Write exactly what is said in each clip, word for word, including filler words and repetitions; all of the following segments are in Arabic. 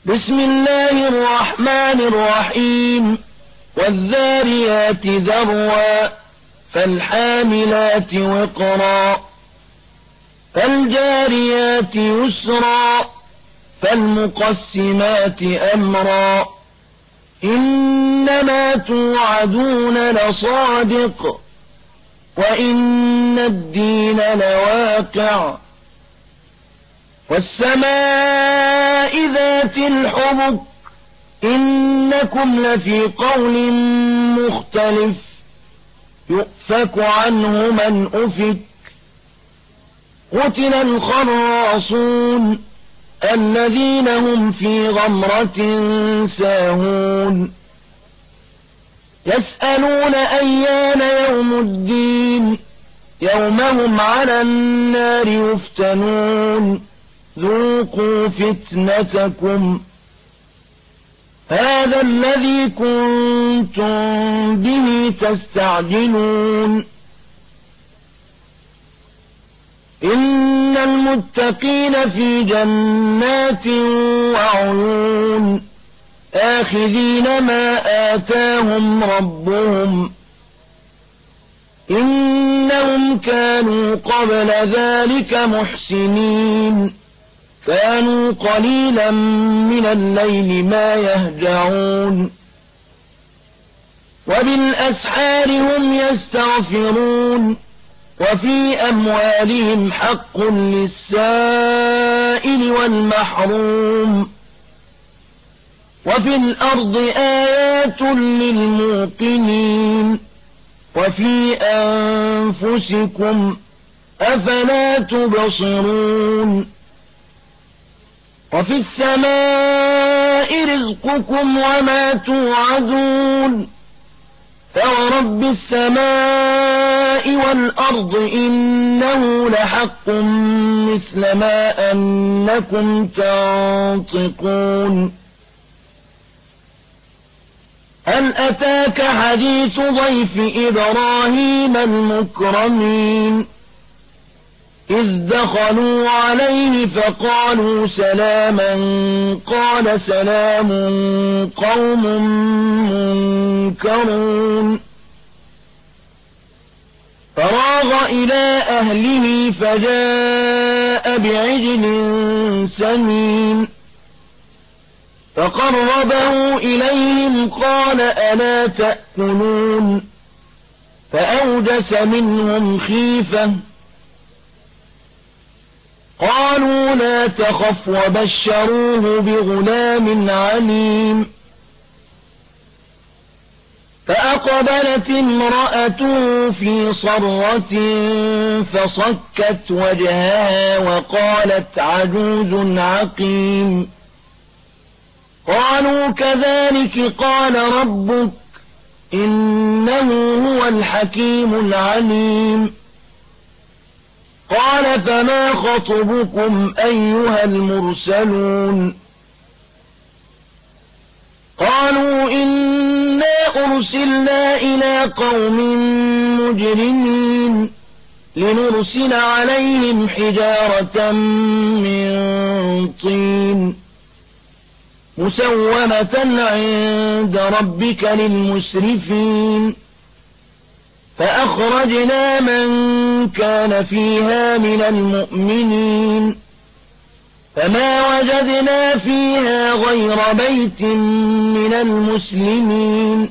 بسم الله الرحمن الرحيم والذاريات ذروا فالحاملات وقرا فالجاريات يسرا فالمقسمات أمرا إنما توعدون لصادق وإن الدين لواقع والسماء ذات الحبك إنكم لفي قول مختلف يؤفك عنه من أفك قتل الخراصون الذين هم في غمرة ساهون يسألون أيان يوم الدين يوم هم على النار يفتنون ذوقوا فتنتكم هذا الذي كنتم به تستعجلون إن المتقين في جنات وعيون آخذين ما آتاهم ربهم إنهم كانوا قبل ذلك محسنين كانوا قليلا من الليل ما يهجعون وبالأسحار هم يستغفرون وفي أموالهم حق للسائل والمحروم وفي الأرض آيات للموقنين وفي أنفسكم أفلا تبصرون وفي السماء رزقكم وما توعدون فورب السماء والأرض إنه لحق مثل ما أنكم تنطقون هل أتاك حديث ضيف إبراهيم المكرمين إذ دخلوا عليه فقالوا سلاما قال سلام قوم منكرون فراغ إلى أهله فجاء بعجل سمين فقربه إليهم قال ألا تأكلون فأوجس منهم خيفة قالوا لا تخف وبشروه بغلام عليم فأقبلت امرأته في صرة فصكت وجهها وقالت عجوز عقيم قالوا كذلك قال ربك إنه هو الحكيم العليم قال فما خطبكم أيها المرسلون قالوا إنا أرسلنا إلى قوم مجرمين لنرسل عليهم حجارة من طين مسومة عند ربك للمسرفين فأخرجنا من كان فيها من المؤمنين فما وجدنا فيها غير بيت من المسلمين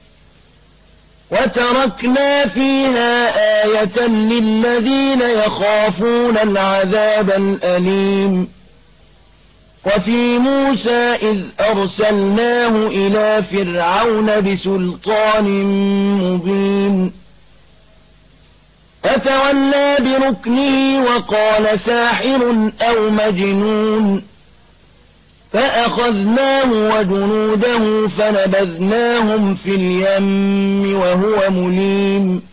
وتركنا فيها آية للذين يخافون العذاب الأليم وفي موسى إذ أرسلناه إلى فرعون بسلطان مبين فتولى بركنه وقال ساحر أو مجنون فأخذناه وجنوده فنبذناهم في اليم وهو مليم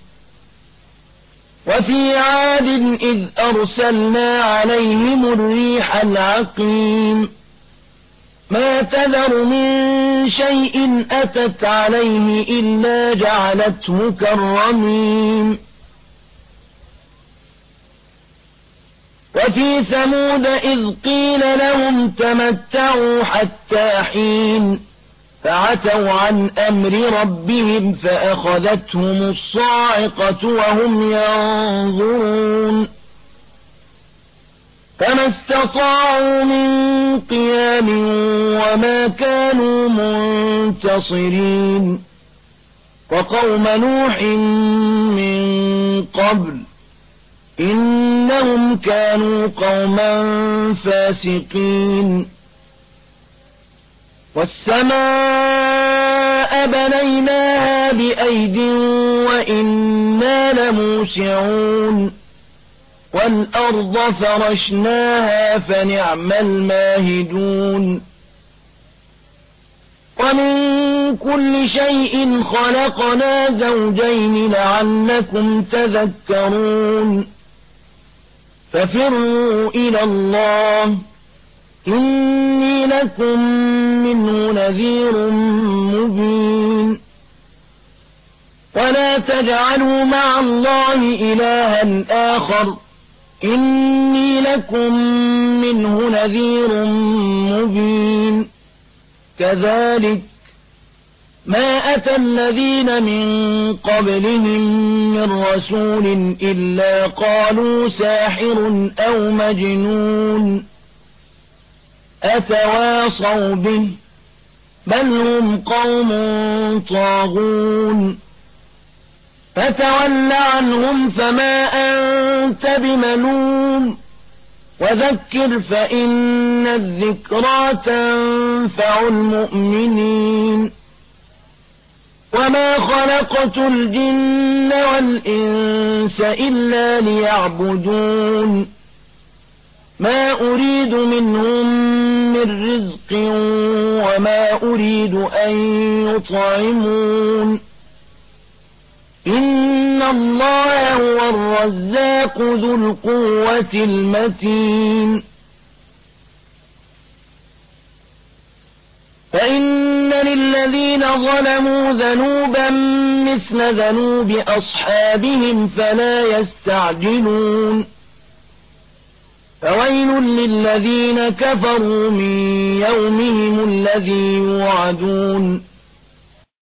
وفي عاد إذ أرسلنا عليهم الريح العقيم ما تذر من شيء أتت عليه إلا جعلته كالرميم وفي ثمود إذ قيل لهم تمتعوا حتى حين فعتوا عن أمر ربهم فأخذتهم الصاعقة وهم ينظرون فما استطاعوا من قيام وما كانوا منتصرين وقوم نوح من قبل إنهم كانوا قوما فاسقين والسماء بنيناها بأيد وإنا لموسعون والأرض فرشناها فنعم الماهدون ومن كل شيء خلقنا زوجين لعلكم تذكرون ففروا إلى الله إني لكم منه نذير مبين ولا تجعلوا مع الله إلها آخر إني لكم منه نذير مبين كذلك ما أتى الذين من قبلهم من رسول إلا قالوا ساحر أو مجنون أتواصوا به بل هم قوم طاغون فتول عنهم فما أنت بملوم وذكر فإن الذكرى تنفع المؤمنين وما خلقت الجن والإنس إلا ليعبدون ما أريد منهم من رزق وما أريد أن يطعمون إن الله هو الرزاق ذو القوة المتين فإن للذين ظلموا ذنوبا مثل ذنوب أصحابهم فلا يستعجلون فويل للذين كفروا من يومهم الذي يوعدون